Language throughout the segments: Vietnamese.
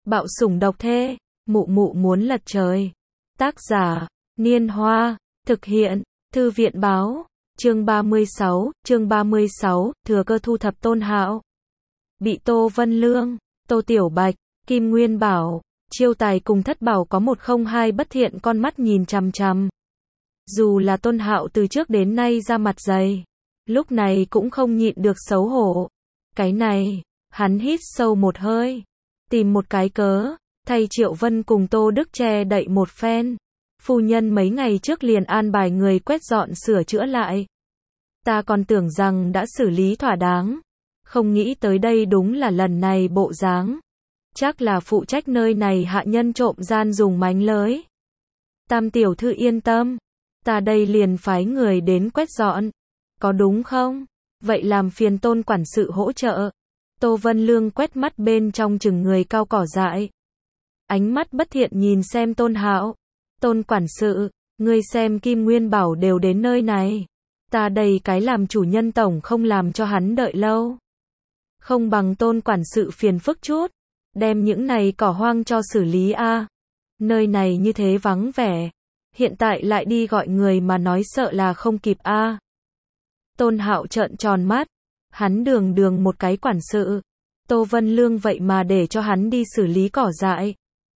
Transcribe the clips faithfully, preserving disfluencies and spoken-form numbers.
Bạo sủng độc thê, mụ mụ muốn lật trời. Tác giả, Niên Hoa, thực hiện, Thư viện báo, chương ba mươi sáu, chương ba mươi sáu, thừa cơ thu thập Tôn Hạo. Bị Tô Vân Lương, Tô Tiểu Bạch, Kim Nguyên Bảo, Chiêu Tài cùng Thất Bảo có một không hai bất thiện con mắt nhìn chằm chằm. Dù là Tôn Hạo từ trước đến nay ra mặt dày, lúc này cũng không nhịn được xấu hổ. Cái này, hắn hít sâu một hơi, tìm một cái cớ, thay Triệu Vân cùng Tô Đức che đậy một phen. Phu nhân mấy ngày trước liền an bài người quét dọn sửa chữa lại. Ta còn tưởng rằng đã xử lý thỏa đáng, không nghĩ tới đây đúng là lần này bộ dáng. Chắc là phụ trách nơi này hạ nhân trộm gian dùng mánh lới. Tam tiểu thư yên tâm, ta đây liền phái người đến quét dọn. Có đúng không? Vậy làm phiền Tôn quản sự hỗ trợ. Tô Vân Lương quét mắt bên trong chừng người cao cỏ dại. Ánh mắt bất thiện nhìn xem Tôn Hạo. Tôn quản sự, ngươi xem Kim Nguyên Bảo đều đến nơi này. Ta đây cái làm chủ nhân tổng không làm cho hắn đợi lâu. Không bằng Tôn quản sự phiền phức chút, đem những này cỏ hoang cho xử lý a. Nơi này như thế vắng vẻ, hiện tại lại đi gọi người mà nói sợ là không kịp a. Tôn Hạo trợn tròn mắt, hắn đường đường một cái quản sự, Tô Vân Lương vậy mà để cho hắn đi xử lý cỏ dại.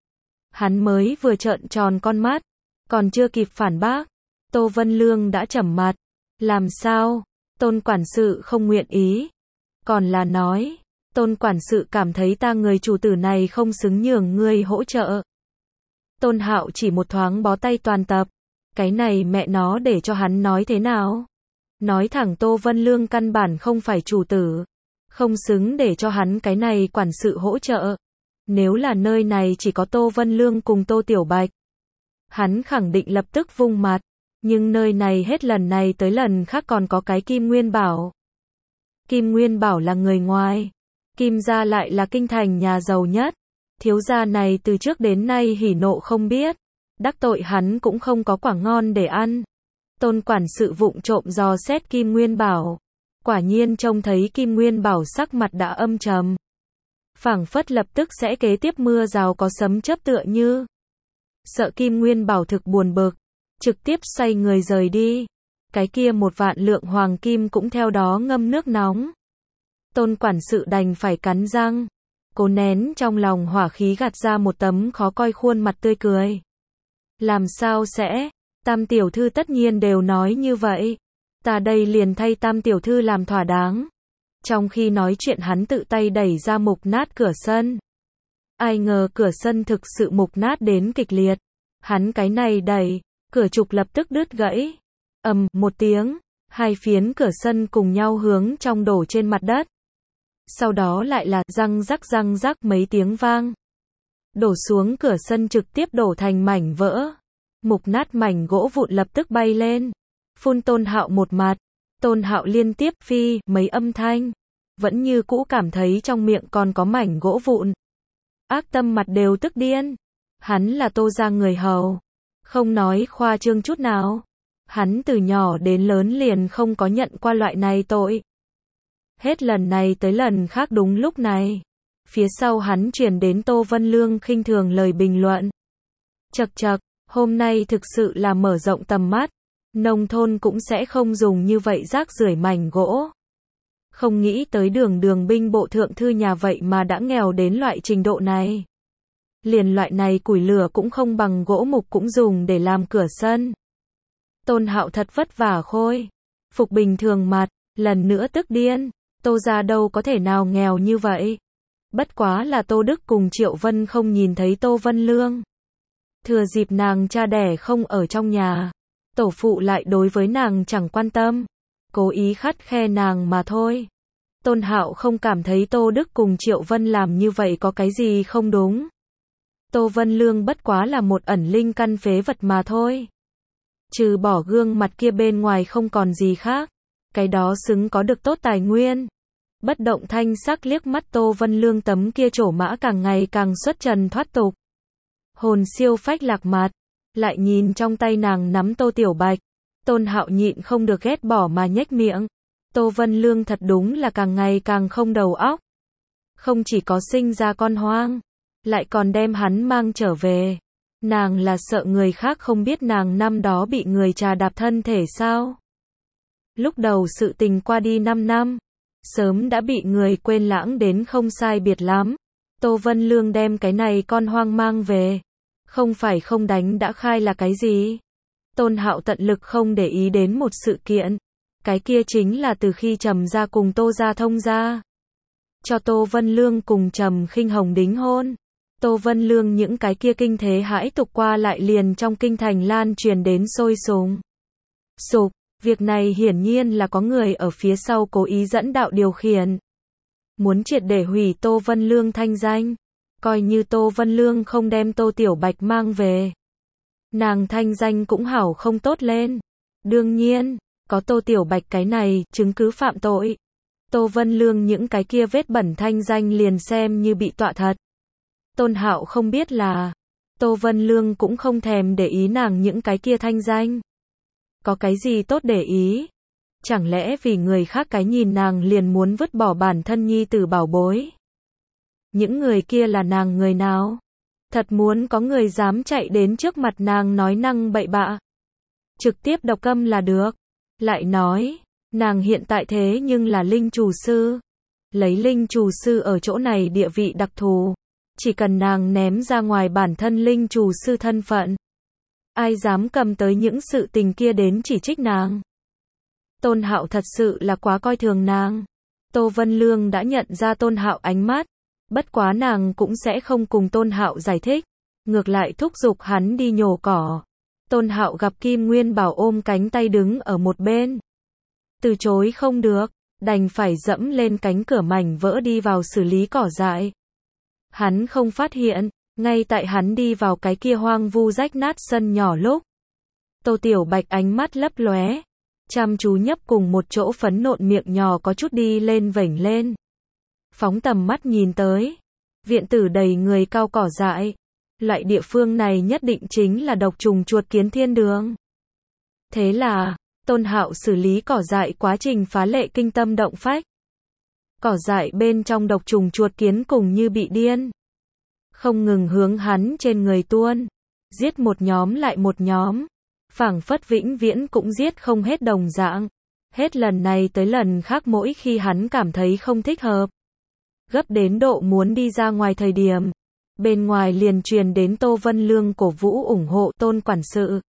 Hắn mới vừa trợn tròn con mắt, còn chưa kịp phản bác, Tô Vân Lương đã trầm mặt. Làm sao? Tôn quản sự không nguyện ý. Còn là nói, Tôn quản sự cảm thấy ta người chủ tử này không xứng nhường ngươi hỗ trợ. Tôn Hạo chỉ một thoáng bó tay toàn tập. Cái này mẹ nó để cho hắn nói thế nào? Nói thẳng Tô Vân Lương căn bản không phải chủ tử, không xứng để cho hắn cái này quản sự hỗ trợ. Nếu là nơi này chỉ có Tô Vân Lương cùng Tô Tiểu Bạch, hắn khẳng định lập tức vung mặt. Nhưng nơi này hết lần này tới lần khác còn có cái Kim Nguyên Bảo. Kim Nguyên Bảo là người ngoài, Kim gia lại là kinh thành nhà giàu nhất. Thiếu gia này từ trước đến nay hỉ nộ không biết, đắc tội hắn cũng không có quả ngon để ăn. Tôn quản sự vụng trộm dò xét Kim Nguyên Bảo, quả nhiên trông thấy Kim Nguyên Bảo sắc mặt đã âm trầm, phảng phất lập tức sẽ kế tiếp mưa rào có sấm chớp tựa như. Sợ Kim Nguyên Bảo thực buồn bực, trực tiếp xoay người rời đi. Cái kia một vạn lượng hoàng kim cũng theo đó ngâm nước nóng. Tôn quản sự đành phải cắn răng, cố nén trong lòng hỏa khí gạt ra một tấm khó coi khuôn mặt tươi cười. Làm sao sẽ? Tam tiểu thư tất nhiên đều nói như vậy. Ta đây liền thay Tam tiểu thư làm thỏa đáng. Trong khi nói chuyện hắn tự tay đẩy ra mục nát cửa sân. Ai ngờ cửa sân thực sự mục nát đến kịch liệt. Hắn cái này đẩy, cửa trục lập tức đứt gãy. Ầm, một tiếng, hai phiến cửa sân cùng nhau hướng trong đổ trên mặt đất. Sau đó lại là răng rắc răng rắc mấy tiếng vang. Đổ xuống cửa sân trực tiếp đổ thành mảnh vỡ. Mục nát mảnh gỗ vụn lập tức bay lên, phun Tôn Hạo một mặt. Tôn Hạo liên tiếp phi mấy âm thanh, vẫn như cũ cảm thấy trong miệng còn có mảnh gỗ vụn. Ác tâm mặt đều tức điên. Hắn là Tô gia người hầu, không nói khoa trương chút nào. Hắn từ nhỏ đến lớn liền không có nhận qua loại này tội. Hết lần này tới lần khác đúng lúc này, phía sau hắn truyền đến Tô Vân Lương khinh thường lời bình luận. Chậc chậc, hôm nay thực sự là mở rộng tầm mắt. Nông thôn cũng sẽ không dùng như vậy rác rưởi mảnh gỗ. Không nghĩ tới đường đường binh bộ thượng thư nhà vậy mà đã nghèo đến loại trình độ này. Liền loại này củi lửa cũng không bằng gỗ mục cũng dùng để làm cửa sân. Tôn Hạo thật vất vả khôi phục bình thường mặt, lần nữa tức điên. Tô gia đâu có thể nào nghèo như vậy. Bất quá là Tô Đức cùng Triệu Vân không nhìn thấy Tô Vân Lương. Thừa dịp nàng cha đẻ không ở trong nhà, tổ phụ lại đối với nàng chẳng quan tâm, cố ý khắt khe nàng mà thôi. Tôn Hạo không cảm thấy Tô Đức cùng Triệu Vân làm như vậy có cái gì không đúng. Tô Vân Lương bất quá là một ẩn linh căn phế vật mà thôi. Trừ bỏ gương mặt kia bên ngoài không còn gì khác. Cái đó xứng có được tốt tài nguyên. Bất động thanh sắc liếc mắt Tô Vân Lương tấm kia trổ mã càng ngày càng xuất trần thoát tục. Hồn siêu phách lạc mặt, lại nhìn trong tay nàng nắm Tô Tiểu Bạch. Tôn Hạo nhịn không được ghét bỏ mà nhếch miệng. Tô Vân Lương thật đúng là càng ngày càng không đầu óc. Không chỉ có sinh ra con hoang, lại còn đem hắn mang trở về. Nàng là sợ người khác không biết nàng năm đó bị người trà đạp thân thể sao? Lúc đầu sự tình qua đi năm năm, sớm đã bị người quên lãng đến không sai biệt lắm. Tô Vân Lương đem cái này con hoang mang về, không phải không đánh đã khai là cái gì? Tôn Hạo tận lực không để ý đến một sự kiện, cái kia chính là từ khi Trầm gia cùng Tô gia thông gia, cho Tô Vân Lương cùng Trầm Khinh Hồng đính hôn. Tô Vân Lương những cái kia kinh thế hãi tục qua lại liền trong kinh thành lan truyền đến sôi sùng sục, việc này hiển nhiên là có người ở phía sau cố ý dẫn đạo điều khiển, muốn triệt để hủy Tô Vân Lương thanh danh, coi như Tô Vân Lương không đem Tô Tiểu Bạch mang về, nàng thanh danh cũng hảo không tốt lên. Đương nhiên, có Tô Tiểu Bạch cái này chứng cứ phạm tội, Tô Vân Lương những cái kia vết bẩn thanh danh liền xem như bị tọa thật. Tôn Hạo không biết là, Tô Vân Lương cũng không thèm để ý nàng những cái kia thanh danh. Có cái gì tốt để ý? Chẳng lẽ vì người khác cái nhìn nàng liền muốn vứt bỏ bản thân nhi tử bảo bối? Những người kia là nàng người nào? Thật muốn có người dám chạy đến trước mặt nàng nói năng bậy bạ, trực tiếp độc câm là được. Lại nói, nàng hiện tại thế nhưng là linh chủ sư, lấy linh chủ sư ở chỗ này địa vị đặc thù, chỉ cần nàng ném ra ngoài bản thân linh chủ sư thân phận, ai dám cầm tới những sự tình kia đến chỉ trích nàng. Tôn Hạo thật sự là quá coi thường nàng. Tô Vân Lương đã nhận ra Tôn Hạo ánh mắt, bất quá nàng cũng sẽ không cùng Tôn Hạo giải thích, ngược lại thúc giục hắn đi nhổ cỏ. Tôn Hạo gặp Kim Nguyên Bảo ôm cánh tay đứng ở một bên, từ chối không được, đành phải dẫm lên cánh cửa mảnh vỡ đi vào xử lý cỏ dại. Hắn không phát hiện, ngay tại hắn đi vào cái kia hoang vu rách nát sân nhỏ lúc, Tô Tiểu Bạch ánh mắt lấp lóe, chăm chú nhấp cùng một chỗ phấn nộn miệng nhỏ có chút đi lên vểnh lên. Phóng tầm mắt nhìn tới, viện tử đầy người cao cỏ dại, loại địa phương này nhất định chính là độc trùng chuột kiến thiên đường. Thế là, Tôn Hạo xử lý cỏ dại quá trình phá lệ kinh tâm động phách. Cỏ dại bên trong độc trùng chuột kiến cùng như bị điên, không ngừng hướng hắn trên người tuôn, giết một nhóm lại một nhóm, phảng phất vĩnh viễn cũng giết không hết đồng dạng. Hết lần này tới lần khác mỗi khi hắn cảm thấy không thích hợp, gấp đến độ muốn đi ra ngoài thời điểm, bên ngoài liền truyền đến Tô Vân Lương cổ vũ ủng hộ Tôn quản sự.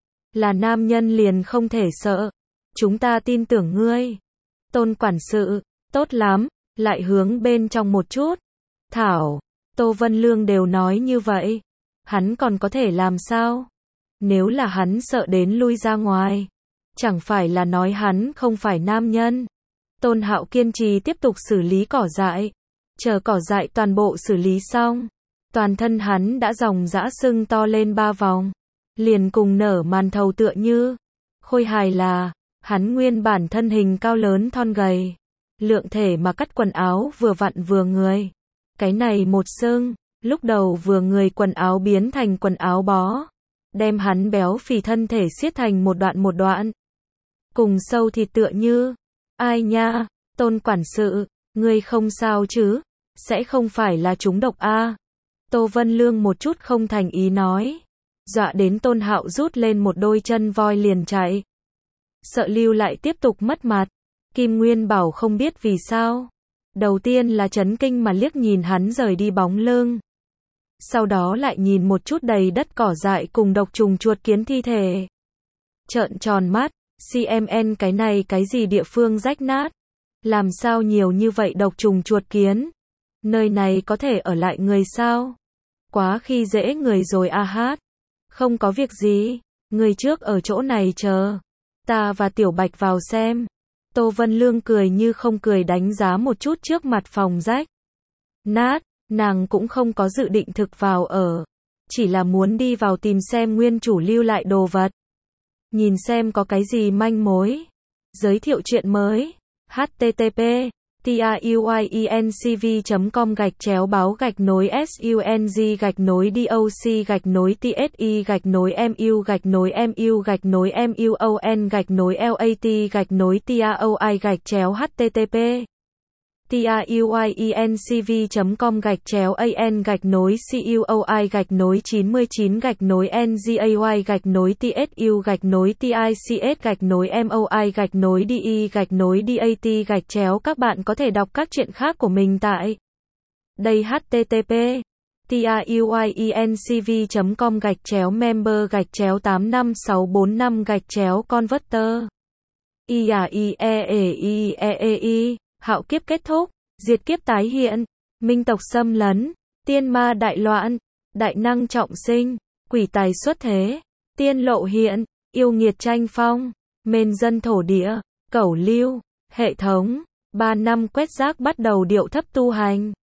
Là nam nhân liền không thể sợ, chúng ta tin tưởng ngươi. Tôn quản sự, tốt lắm, lại hướng bên trong một chút. Thảo, Tô Vân Lương đều nói như vậy, hắn còn có thể làm sao? Nếu là hắn sợ đến lui ra ngoài, chẳng phải là nói hắn không phải nam nhân. Tôn Hạo kiên trì tiếp tục xử lý cỏ dại, chờ cỏ dại toàn bộ xử lý xong, toàn thân hắn đã ròng rã sưng to lên ba vòng, liền cùng nở màn thầu tựa như. Khôi hài là, hắn nguyên bản thân hình cao lớn thon gầy, lượng thể mà cắt quần áo vừa vặn vừa người. Cái này một sưng, lúc đầu vừa người quần áo biến thành quần áo bó, đem hắn béo phì thân thể siết thành một đoạn một đoạn, cùng sâu thịt tựa như. Ai nha, Tôn quản sự, ngươi không sao chứ, sẽ không phải là trúng độc a? Tô Vân Lương một chút không thành ý nói, dọa đến Tôn Hạo rút lên một đôi chân voi liền chạy, sợ lưu lại tiếp tục mất mặt. Kim Nguyên Bảo không biết vì sao, đầu tiên là chấn kinh mà liếc nhìn hắn rời đi bóng lưng, sau đó lại nhìn một chút đầy đất cỏ dại cùng độc trùng chuột kiến thi thể, trợn tròn mắt. xê em en cái này cái gì địa phương rách nát, làm sao nhiều như vậy độc trùng chuột kiến, nơi này có thể ở lại người sao? Quá khi dễ người rồi a hát. Không có việc gì, người trước ở chỗ này chờ, ta và Tiểu Bạch vào xem. Tô Vân Lương cười như không cười đánh giá một chút trước mặt phòng rách nát, nàng cũng không có dự định thực vào ở, chỉ là muốn đi vào tìm xem nguyên chủ lưu lại đồ vật, nhìn xem có cái gì manh mối. Giới thiệu chuyện mới. H T T P truyencv chấm com gạch chéo báo gạch nối sung gạch nối doc gạch nối tsi gạch nối mu gạch nối mu gạch nối muon gạch nối lat gạch nối taoi gạch chéo http truyencv.com gạch chéo an gạch nối cuoi gạch nối chín mươi chín gạch nối ngay gạch nối tsu gạch nối tics gạch nối moi gạch nối de gạch nối dat gạch chéo. Các bạn có thể đọc các truyện khác của mình tại đây. http truyencv.com gạch chéo member gạch chéo tám năm sáu bốn năm gạch chéo converter. I A I E E I E E I, hạo kiếp kết thúc, diệt kiếp tái hiện, minh tộc xâm lấn, tiên ma đại loạn, đại năng trọng sinh, quỷ tài xuất thế, tiên lộ hiện, yêu nghiệt tranh phong, mên dân thổ địa, cẩu lưu, hệ thống, ba năm quét rác bắt đầu điệu thấp tu hành.